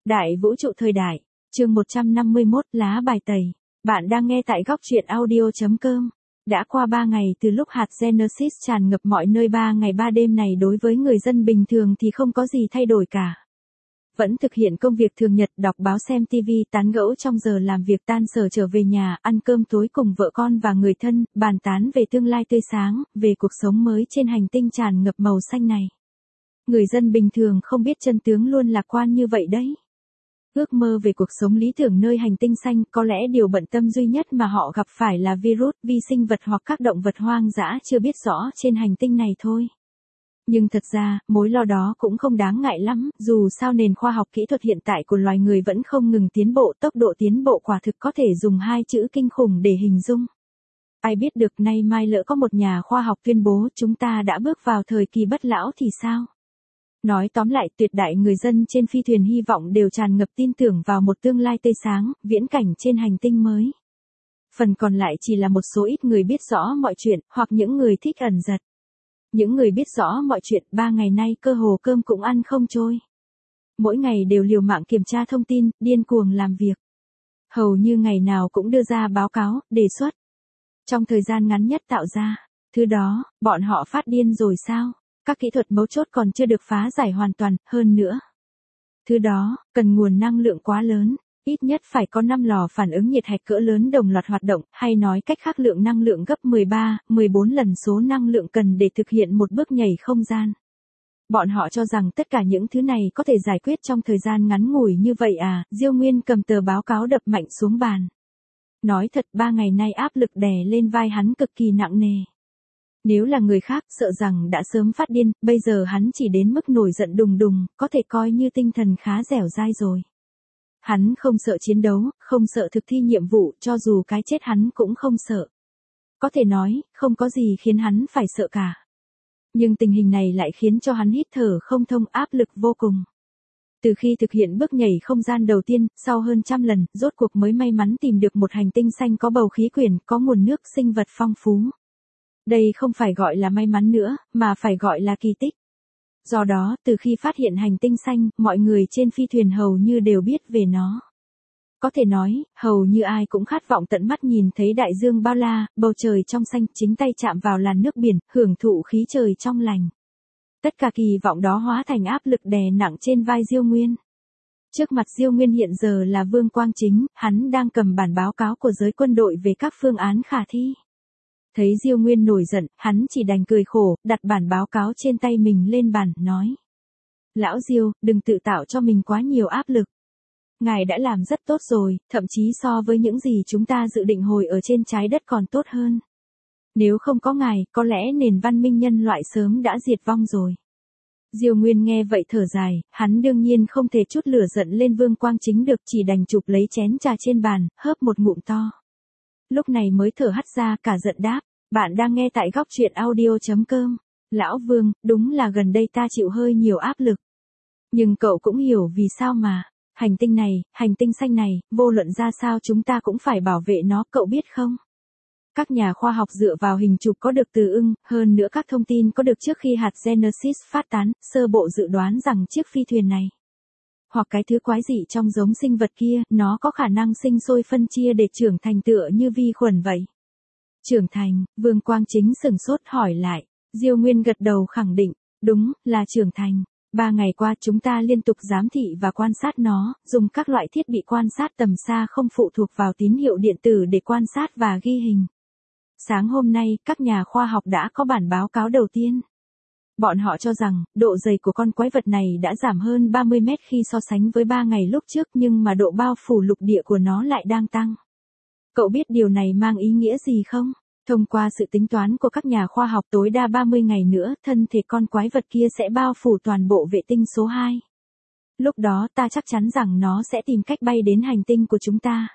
Đại vũ trụ thời đại, chương 151, lá bài tẩy. Bạn đang nghe tại góc truyện audio.com. Đã qua 3 ngày từ lúc hạt Genesis tràn ngập mọi nơi, 3 ngày 3 đêm này đối với người dân bình thường thì không có gì thay đổi cả. Vẫn thực hiện công việc thường nhật, đọc báo, xem TV, tán gẫu trong giờ làm việc, tan sở trở về nhà, ăn cơm tối cùng vợ con và người thân, bàn tán về tương lai tươi sáng, về cuộc sống mới trên hành tinh tràn ngập màu xanh này. Người dân bình thường không biết chân tướng luôn lạc quan như vậy đấy. Ước mơ về cuộc sống lý tưởng nơi hành tinh xanh, có lẽ điều bận tâm duy nhất mà họ gặp phải là virus, vi sinh vật hoặc các động vật hoang dã chưa biết rõ trên hành tinh này thôi. Nhưng thật ra, mối lo đó cũng không đáng ngại lắm, dù sao nền khoa học kỹ thuật hiện tại của loài người vẫn không ngừng tiến bộ, tốc độ tiến bộ quả thực có thể dùng 2 chữ kinh khủng để hình dung. Ai biết được nay mai lỡ có một nhà khoa học tuyên bố chúng ta đã bước vào thời kỳ bất lão thì sao? Nói tóm lại, tuyệt đại người dân trên phi thuyền hy vọng đều tràn ngập tin tưởng vào một tương lai tươi sáng, viễn cảnh trên hành tinh mới. Phần còn lại chỉ là một số ít người biết rõ mọi chuyện, hoặc những người thích ẩn giật. Những người biết rõ mọi chuyện, 3 ngày nay cơ hồ cơm cũng ăn không trôi. Mỗi ngày đều liều mạng kiểm tra thông tin, điên cuồng làm việc. Hầu như ngày nào cũng đưa ra báo cáo, đề xuất. Trong thời gian ngắn nhất tạo ra. Thứ đó, bọn họ phát điên rồi sao? Các kỹ thuật mấu chốt còn chưa được phá giải hoàn toàn, hơn nữa. Thứ đó, cần nguồn năng lượng quá lớn, ít nhất phải có 5 lò phản ứng nhiệt hạch cỡ lớn đồng loạt hoạt động, hay nói cách khác lượng năng lượng gấp 13, 14 lần số năng lượng cần để thực hiện một bước nhảy không gian. Bọn họ cho rằng tất cả những thứ này có thể giải quyết trong thời gian ngắn ngủi như vậy à? Diêu Nguyên cầm tờ báo cáo đập mạnh xuống bàn. Nói thật, 3 ngày nay áp lực đè lên vai hắn cực kỳ nặng nề. Nếu là người khác, sợ rằng đã sớm phát điên, bây giờ hắn chỉ đến mức nổi giận đùng đùng, có thể coi như tinh thần khá dẻo dai rồi. Hắn không sợ chiến đấu, không sợ thực thi nhiệm vụ, cho dù cái chết hắn cũng không sợ. Có thể nói, không có gì khiến hắn phải sợ cả. Nhưng tình hình này lại khiến cho hắn hít thở không thông, áp lực vô cùng. Từ khi thực hiện bước nhảy không gian đầu tiên, sau hơn 100 lần, rốt cuộc mới may mắn tìm được một hành tinh xanh có bầu khí quyển, có nguồn nước sinh vật phong phú. Đây không phải gọi là may mắn nữa, mà phải gọi là kỳ tích. Do đó, từ khi phát hiện hành tinh xanh, mọi người trên phi thuyền hầu như đều biết về nó. Có thể nói, hầu như ai cũng khát vọng tận mắt nhìn thấy đại dương bao la, bầu trời trong xanh, chính tay chạm vào làn nước biển, hưởng thụ khí trời trong lành. Tất cả kỳ vọng đó hóa thành áp lực đè nặng trên vai Diêu Nguyên. Trước mặt Diêu Nguyên hiện giờ là Vương Quang Chính, hắn đang cầm bản báo cáo của giới quân đội về các phương án khả thi. Thấy Diêu Nguyên nổi giận, hắn chỉ đành cười khổ, đặt bản báo cáo trên tay mình lên bàn, nói. Lão Diêu, đừng tự tạo cho mình quá nhiều áp lực. Ngài đã làm rất tốt rồi, thậm chí so với những gì chúng ta dự định hồi ở trên trái đất còn tốt hơn. Nếu không có ngài, có lẽ nền văn minh nhân loại sớm đã diệt vong rồi. Diêu Nguyên nghe vậy thở dài, hắn đương nhiên không thể chút lửa giận lên Vương Quang Chính được, chỉ đành chụp lấy chén trà trên bàn, hớp một ngụm to. Lúc này mới thở hắt ra, cả giận đáp. Bạn đang nghe tại góc truyện audio.com. Lão Vương, đúng là gần đây ta chịu hơi nhiều áp lực. Nhưng cậu cũng hiểu vì sao mà. Hành tinh này, hành tinh xanh này, vô luận ra sao chúng ta cũng phải bảo vệ nó, cậu biết không? Các nhà khoa học dựa vào hình chụp có được từ ưng, hơn nữa các thông tin có được trước khi hạt Genesis phát tán, sơ bộ dự đoán rằng chiếc phi thuyền này, hoặc cái thứ quái dị trong giống sinh vật kia, nó có khả năng sinh sôi phân chia để trưởng thành tựa như vi khuẩn vậy. Trưởng thành, Vương Quang Chính sửng sốt hỏi lại. Diêu Nguyên gật đầu khẳng định, đúng, là trưởng thành. 3 ngày qua chúng ta liên tục giám thị và quan sát nó, dùng các loại thiết bị quan sát tầm xa không phụ thuộc vào tín hiệu điện tử để quan sát và ghi hình. Sáng hôm nay, các nhà khoa học đã có bản báo cáo đầu tiên. Bọn họ cho rằng, độ dày của con quái vật này đã giảm hơn 30 mét khi so sánh với 3 ngày lúc trước, nhưng mà độ bao phủ lục địa của nó lại đang tăng. Cậu biết điều này mang ý nghĩa gì không? Thông qua sự tính toán của các nhà khoa học, tối đa 30 ngày nữa, thân thể con quái vật kia sẽ bao phủ toàn bộ vệ tinh số 2. Lúc đó ta chắc chắn rằng nó sẽ tìm cách bay đến hành tinh của chúng ta.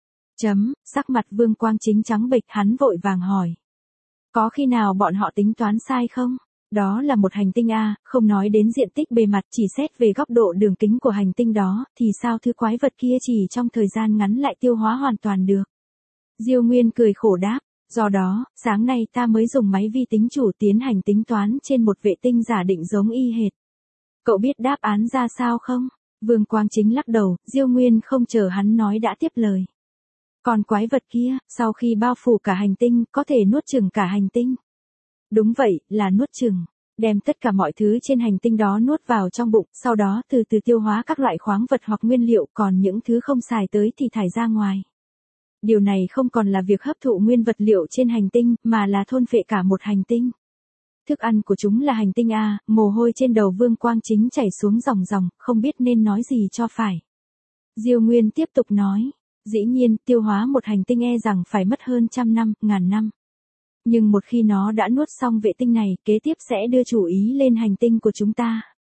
Sắc mặt Vương Quang Chính trắng bệch, hắn vội vàng hỏi. Có khi nào bọn họ tính toán sai không? Đó là một hành tinh A, không nói đến diện tích bề mặt, chỉ xét về góc độ đường kính của hành tinh đó, thì sao thứ quái vật kia chỉ trong thời gian ngắn lại tiêu hóa hoàn toàn được? Diêu Nguyên cười khổ đáp, do đó, sáng nay ta mới dùng máy vi tính chủ tiến hành tính toán trên một vệ tinh giả định giống y hệt. Cậu biết đáp án ra sao không? Vương Quang Chính lắc đầu, Diêu Nguyên không chờ hắn nói đã tiếp lời. Còn quái vật kia, sau khi bao phủ cả hành tinh, có thể nuốt chửng cả hành tinh. Đúng vậy, là nuốt chửng. Đem tất cả mọi thứ trên hành tinh đó nuốt vào trong bụng, sau đó từ từ tiêu hóa các loại khoáng vật hoặc nguyên liệu, còn những thứ không xài tới thì thải ra ngoài. Điều này không còn là việc hấp thụ nguyên vật liệu trên hành tinh, mà là thôn phệ cả một hành tinh. Thức ăn của chúng là hành tinh A, mồ hôi trên đầu Vương Quang Chính chảy xuống ròng ròng, không biết nên nói gì cho phải. Diêu Nguyên tiếp tục nói, dĩ nhiên, tiêu hóa một hành tinh e rằng phải mất hơn 100 năm, ngàn năm. Nhưng một khi nó đã nuốt xong vệ tinh này, kế tiếp sẽ đưa chủ ý lên hành tinh của chúng ta.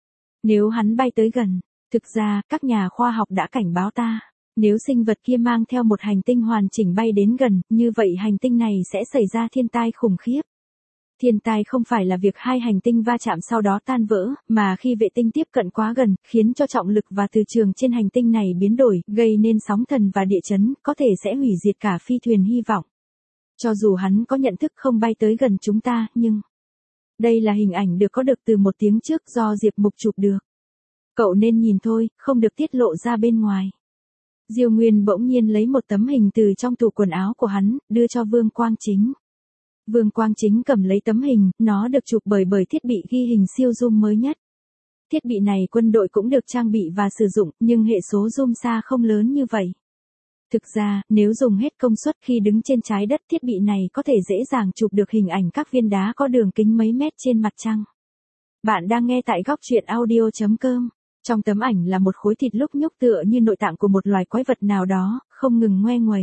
Nếu hắn bay tới gần, thực ra, các nhà khoa học đã cảnh báo ta. Nếu sinh vật kia mang theo một hành tinh hoàn chỉnh bay đến gần, như vậy hành tinh này sẽ xảy ra thiên tai khủng khiếp. Thiên tai không phải là việc hai hành tinh va chạm sau đó tan vỡ, mà khi vệ tinh tiếp cận quá gần, khiến cho trọng lực và từ trường trên hành tinh này biến đổi, gây nên sóng thần và địa chấn, có thể sẽ hủy diệt cả phi thuyền hy vọng. Cho dù hắn có nhận thức không bay tới gần chúng ta, nhưng... Đây là hình ảnh được từ 1 tiếng trước do Diệp Mục chụp được. Cậu nên nhìn thôi, không được tiết lộ ra bên ngoài. Diêu Nguyên bỗng nhiên lấy một tấm hình từ trong tủ quần áo của hắn, đưa cho Vương Quang Chính. Vương Quang Chính cầm lấy tấm hình, nó được chụp bởi thiết bị ghi hình siêu zoom mới nhất. Thiết bị này quân đội cũng được trang bị và sử dụng, nhưng hệ số zoom xa không lớn như vậy. Thực ra, nếu dùng hết công suất khi đứng trên trái đất, thiết bị này có thể dễ dàng chụp được hình ảnh các viên đá có đường kính mấy mét trên mặt trăng. Bạn đang nghe tại góc truyện audio.com. Trong tấm ảnh là một khối thịt lúc nhúc tựa như nội tạng của một loài quái vật nào đó, không ngừng ngoe nguẩy.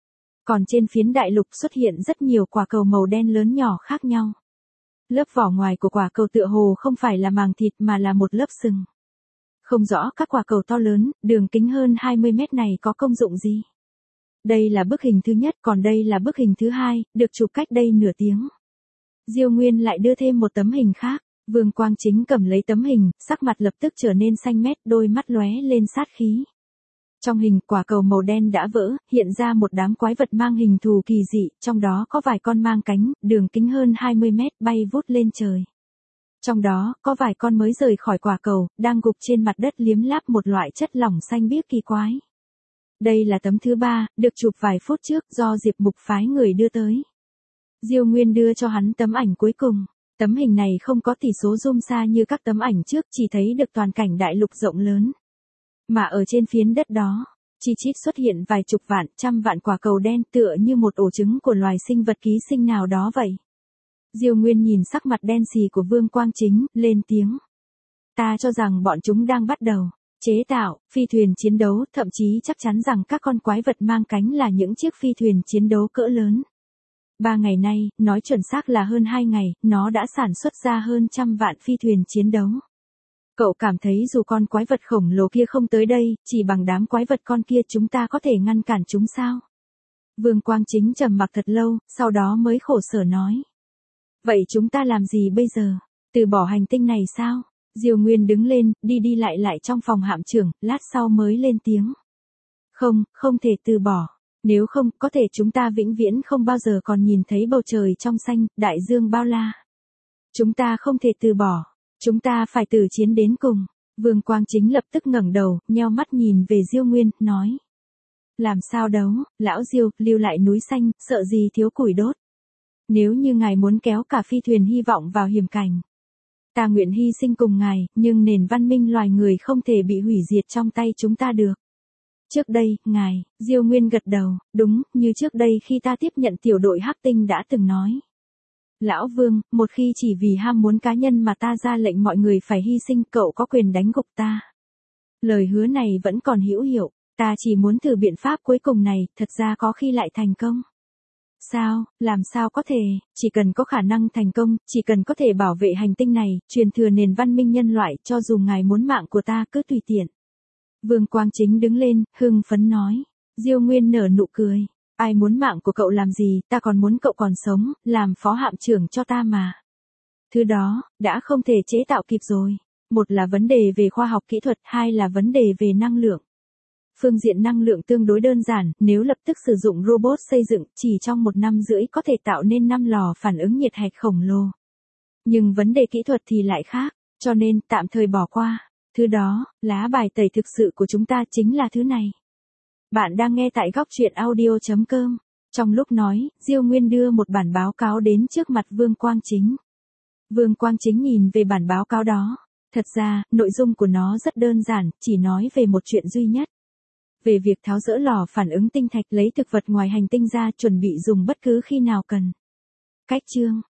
Còn trên phiến đại lục xuất hiện rất nhiều quả cầu màu đen lớn nhỏ khác nhau. Lớp vỏ ngoài của quả cầu tựa hồ không phải là màng thịt mà là một lớp sừng. Không rõ các quả cầu to lớn, đường kính hơn 20 mét này có công dụng gì. Đây là bức hình thứ nhất, còn đây là bức hình thứ hai, được chụp cách đây nửa tiếng. Diêu Nguyên lại đưa thêm một tấm hình khác. Vương Quang Chính cầm lấy tấm hình, sắc mặt lập tức trở nên xanh mét, đôi mắt lóe lên sát khí. Trong hình, quả cầu màu đen đã vỡ, hiện ra một đám quái vật mang hình thù kỳ dị, trong đó có vài con mang cánh, đường kính hơn 20 mét, bay vút lên trời. Trong đó, có vài con mới rời khỏi quả cầu, đang gục trên mặt đất liếm láp một loại chất lỏng xanh biếc kỳ quái. Đây là tấm thứ 3, được chụp vài phút trước do Diệp Mục phái người đưa tới. Diêu Nguyên đưa cho hắn tấm ảnh cuối cùng. Tấm hình này không có tỷ số zoom xa như các tấm ảnh trước, chỉ thấy được toàn cảnh đại lục rộng lớn. Mà ở trên phiến đất đó, chi chít xuất hiện vài chục vạn, 100 vạn quả cầu đen tựa như một ổ trứng của loài sinh vật ký sinh nào đó vậy. Diêu Nguyên nhìn sắc mặt đen xì của Vương Quang Chính, lên tiếng. Ta cho rằng bọn chúng đang bắt đầu chế tạo phi thuyền chiến đấu, thậm chí chắc chắn rằng các con quái vật mang cánh là những chiếc phi thuyền chiến đấu cỡ lớn. 3 ngày nay, nói chuẩn xác là hơn 2 ngày, nó đã sản xuất ra hơn 100 vạn phi thuyền chiến đấu. Cậu cảm thấy dù con quái vật khổng lồ kia không tới đây, chỉ bằng đám quái vật con kia chúng ta có thể ngăn cản chúng sao? Vương Quang Chính trầm mặc thật lâu, sau đó mới khổ sở nói. Vậy chúng ta làm gì bây giờ? Từ bỏ hành tinh này sao? Diêu Nguyên đứng lên, đi lại trong phòng hạm trưởng, lát sau mới lên tiếng. Không thể từ bỏ. Nếu không, có thể chúng ta vĩnh viễn không bao giờ còn nhìn thấy bầu trời trong xanh, đại dương bao la. Chúng ta không thể từ bỏ. Chúng ta phải tử chiến đến cùng. Vương Quang Chính lập tức ngẩng đầu, nheo mắt nhìn về Diêu Nguyên, nói. Làm sao đấu, lão Diêu, lưu lại núi xanh, sợ gì thiếu củi đốt. Nếu như ngài muốn kéo cả phi thuyền hy vọng vào hiểm cảnh. Ta nguyện hy sinh cùng ngài, nhưng nền văn minh loài người không thể bị hủy diệt trong tay chúng ta được. Trước đây, ngài, Diêu Nguyên gật đầu, đúng, như trước đây khi ta tiếp nhận tiểu đội Hắc Tinh đã từng nói. Lão Vương, một khi chỉ vì ham muốn cá nhân mà ta ra lệnh mọi người phải hy sinh, cậu có quyền đánh gục ta. Lời hứa này vẫn còn hữu hiệu, ta chỉ muốn thử biện pháp cuối cùng này, thật ra có khi lại thành công. Sao, làm sao có thể, chỉ cần có khả năng thành công, chỉ cần có thể bảo vệ hành tinh này, truyền thừa nền văn minh nhân loại, cho dù ngài muốn mạng của ta cứ tùy tiện. Vương Quang Chính đứng lên, hưng phấn nói. Diêu Nguyên nở nụ cười. Ai muốn mạng của cậu làm gì, ta còn muốn cậu còn sống, làm phó hạm trưởng cho ta mà. Thứ đó, đã không thể chế tạo kịp rồi. Một là vấn đề về khoa học kỹ thuật, hai là vấn đề về năng lượng. Phương diện năng lượng tương đối đơn giản, nếu lập tức sử dụng robot xây dựng, chỉ trong 1 năm rưỡi có thể tạo nên 5 lò phản ứng nhiệt hạch khổng lồ. Nhưng vấn đề kỹ thuật thì lại khác, cho nên tạm thời bỏ qua. Thứ đó, lá bài tẩy thực sự của chúng ta chính là thứ này. Bạn đang nghe tại góc truyện audio.com. Trong lúc nói, Diêu Nguyên đưa một bản báo cáo đến trước mặt Vương Quang Chính. Vương Quang Chính nhìn về bản báo cáo đó. Thật ra, nội dung của nó rất đơn giản, chỉ nói về một chuyện duy nhất. Về việc tháo dỡ lò phản ứng tinh thạch lấy thực vật ngoài hành tinh ra chuẩn bị dùng bất cứ khi nào cần. Cách chương